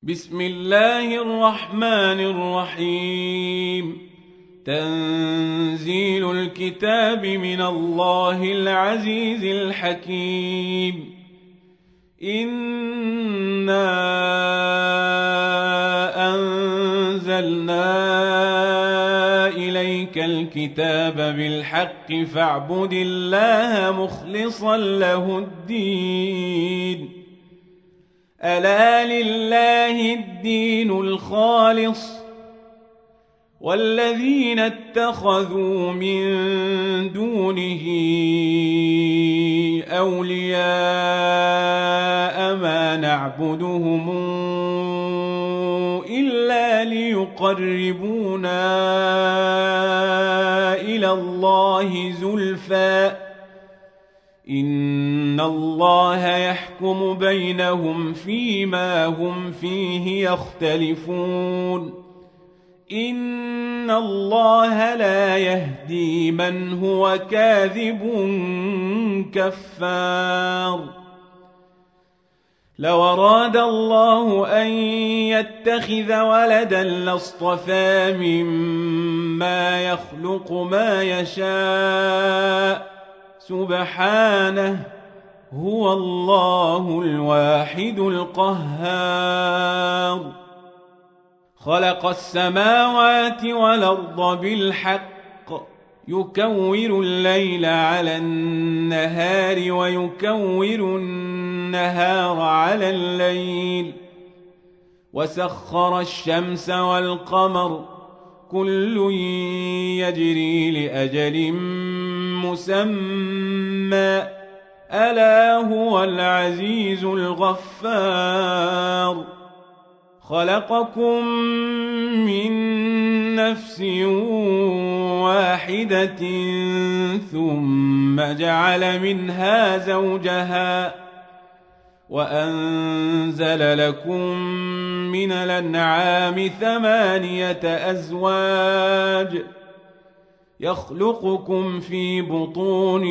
بسم الله الرحمن الرحيم. تنزيل الكتاب من الله العزيز الحكيم. إنا أنزلنا إليك الكتاب بالحق فاعبد الله مخلصا له الدين. ألا لله الدين الخالص والذين اتخذوا من دونه أولياء ما نعبدهم إلا ليقربونا إلى الله زلفى إن الله يحكم بينهم فيما هم فيه يختلفون. إن الله لا يهدي من هو كاذب كفار. لو أراد الله أن يتخذ ولدا لاصطفى مما يخلق ما يشاء سبحانه هو الله الواحد القهار. خلق السماوات والأرض بالحق يكور الليل على النهار ويكور النهار على الليل وسخر الشمس والقمر كل يجري لأجل مسمى ألا هو العزيز الغفار. خلقكم من نفس واحدة ثم جعل منها زوجها وأنزل لكم من الأنعام 8 أزواج يخلقكم في بطون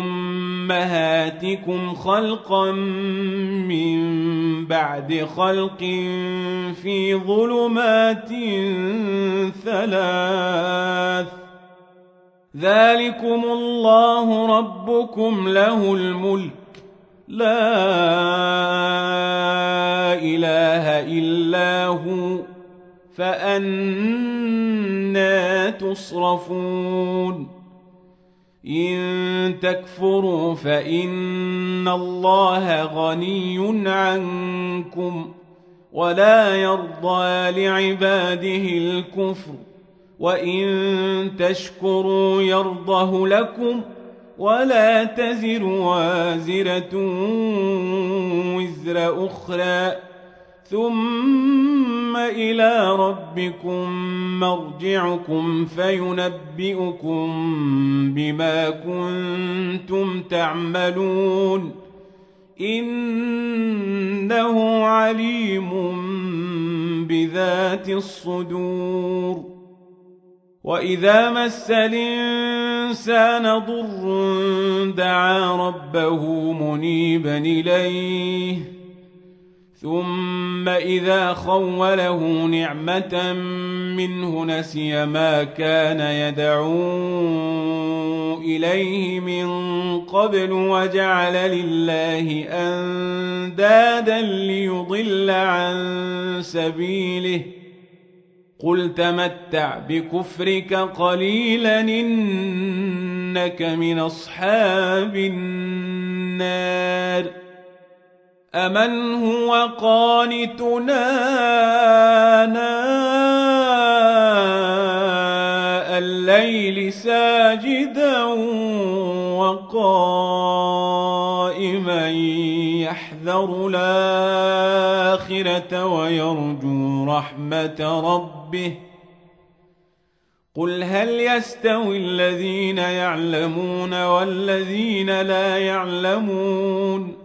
أمهاتكم خلقا من بعد خلق في ظلمات 3 ذلكم الله ربكم له الملك لا إله إلا هو فأنى تصرفون. إن تكفروا فإن الله غني عنكم ولا يرضى لعباده الكفر وإن تشكروا يرضه لكم ولا تزر وازرة وزر أخرى ثم إلى ربكم مرجعكم فينبئكم بما كنتم تعملون إنه عليم بذات الصدور. وإذا مس الإنسان ضر دعا ربه منيبا إليه ثم إذا خوله نعمة منه نسي ما كان يدعو إليه من قبل وجعل لله أندادا ليضل عن سبيله قل تمتع بكفرك قليلا إنك من أصحاب النار. أمن هو قانتنا آناء الليل ساجدا وقائما يحذر الآخرة ويرجو رحمة ربه قل هل يستوي الذين يعلمون والذين لا يعلمون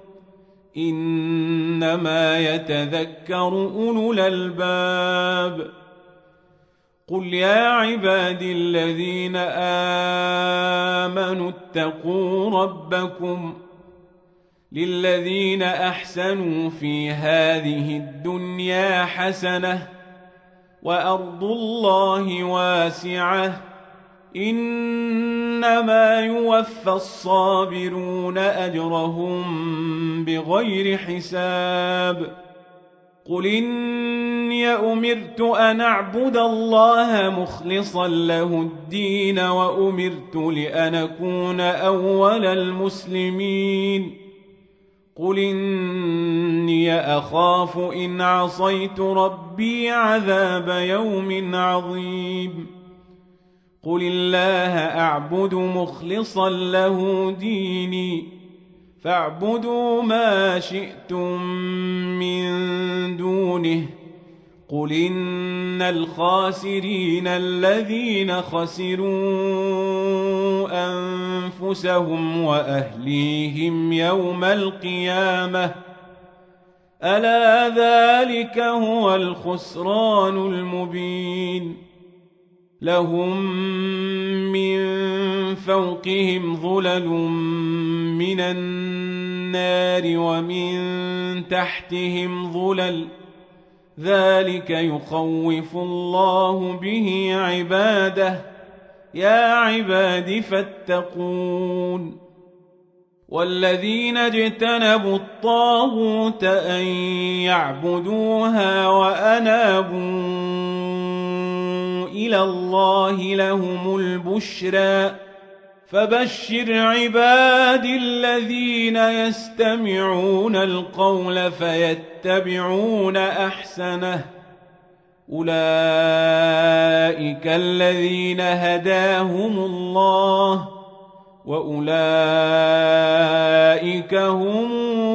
إنما يتذكر أولو الألباب. قل يا عبادي الذين آمنوا اتقوا ربكم للذين أحسنوا في هذه الدنيا حسنة وأرض الله واسعة إنما يوفى الصابرون أجرهم بغير حساب قل إني أمرت أن أعبد الله مخلصا له الدين وأمرت لأن أكون أول المسلمين قل إني أخاف إن عصيت ربي عذاب يوم عظيم قل الله أعبد مخلصا له ديني فاعبدوا ما شئتم من دونه قل إن الخاسرين الذين خسروا أنفسهم وأهليهم يوم القيامة ألا ذلك هو الخسران المبين لهم من فوقهم ظلل من النار ومن تحتهم ظلل ذلك يخوف الله به عباده يا عباد فاتقون والذين اجتنبوا الطاغوت أن يعبدوها وأنابوا إلى الله لهم البشرى فبشر عباد الذين يستمعون القول فيتبعون أحسنه أولئك الذين هداهم الله وأولئك هم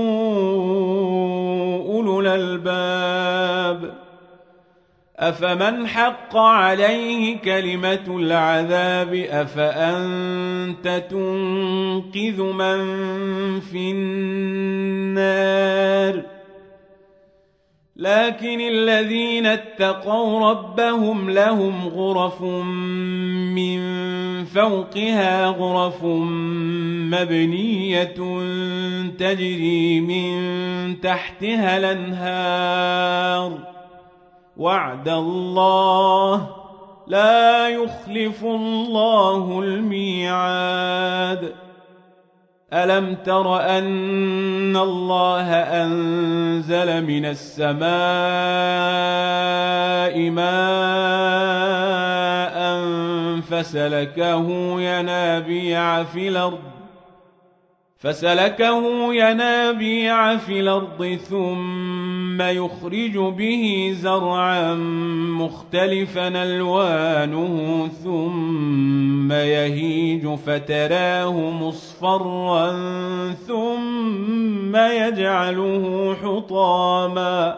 أولو الألباب أفمن حق عليه كلمة العذاب أفأنت تنقذ من في النار لكن الذين اتقوا ربهم لهم غرف من فوقها غرف مبنية تجري من تحتها الأنهار وعد الله لا يخلف الله الميعاد ألم تر أن الله أنزل من السماء ماء فسلكه ينابيع في الأرض ثم يخرج به زرعا مختلفا ألوانه ثم يهيج فتراه مصفرا ثم يجعله حطاما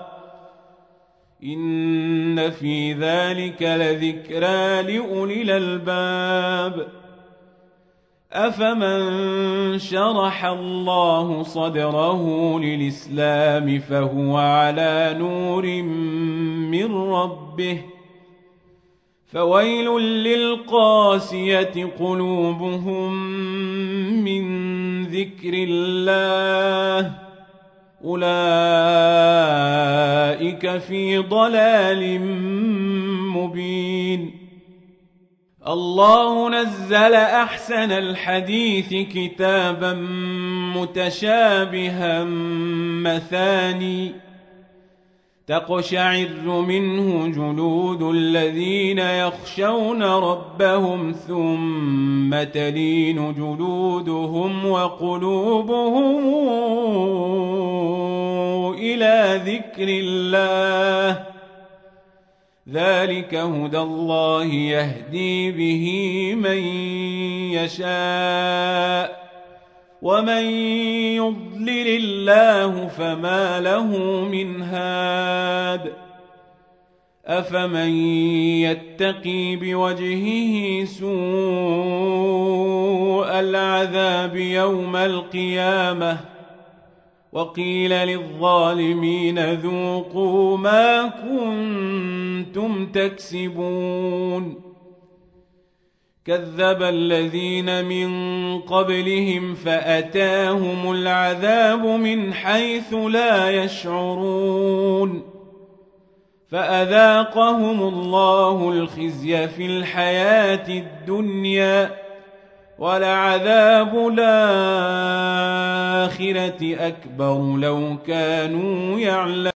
إن في ذلك لذكرى لأولي الألباب أفمن شرح الله صدره للإسلام فهو على نور من ربه فويل للقاسية قلوبهم من ذكر الله أولئك في ضلال مبين الله نزل أحسن الحديث كتابا متشابها مثاني تقشعر منه جلود الذين يخشون ربهم ثم تلين جلودهم وقلوبهم إلى ذكر الله ذلك هدى الله يهدي به من يشاء ومن يضلل الله فما له من هاد أفمن يتقي بوجهه سوء العذاب يوم القيامة وقيل للظالمين ذوقوا ما كنتم تكسبون كذب الذين من قبلهم فأتاهم العذاب من حيث لا يشعرون فأذاقهم الله الخزي في الحياة الدنيا ولعذاب الآخرة أكبر لو كانوا يعلمون